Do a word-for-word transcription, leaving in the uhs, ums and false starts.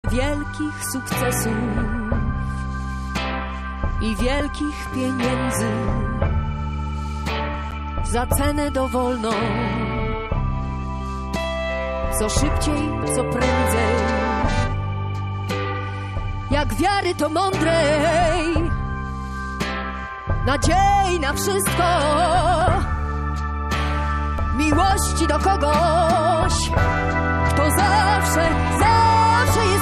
wielkich sukcesów i wielkich pieniędzy za cenę dowolną. Co szybciej, co prędzej, jak wiary to mądrej, nadziei na wszystko, miłości do kogoś, kto zawsze, zawsze jest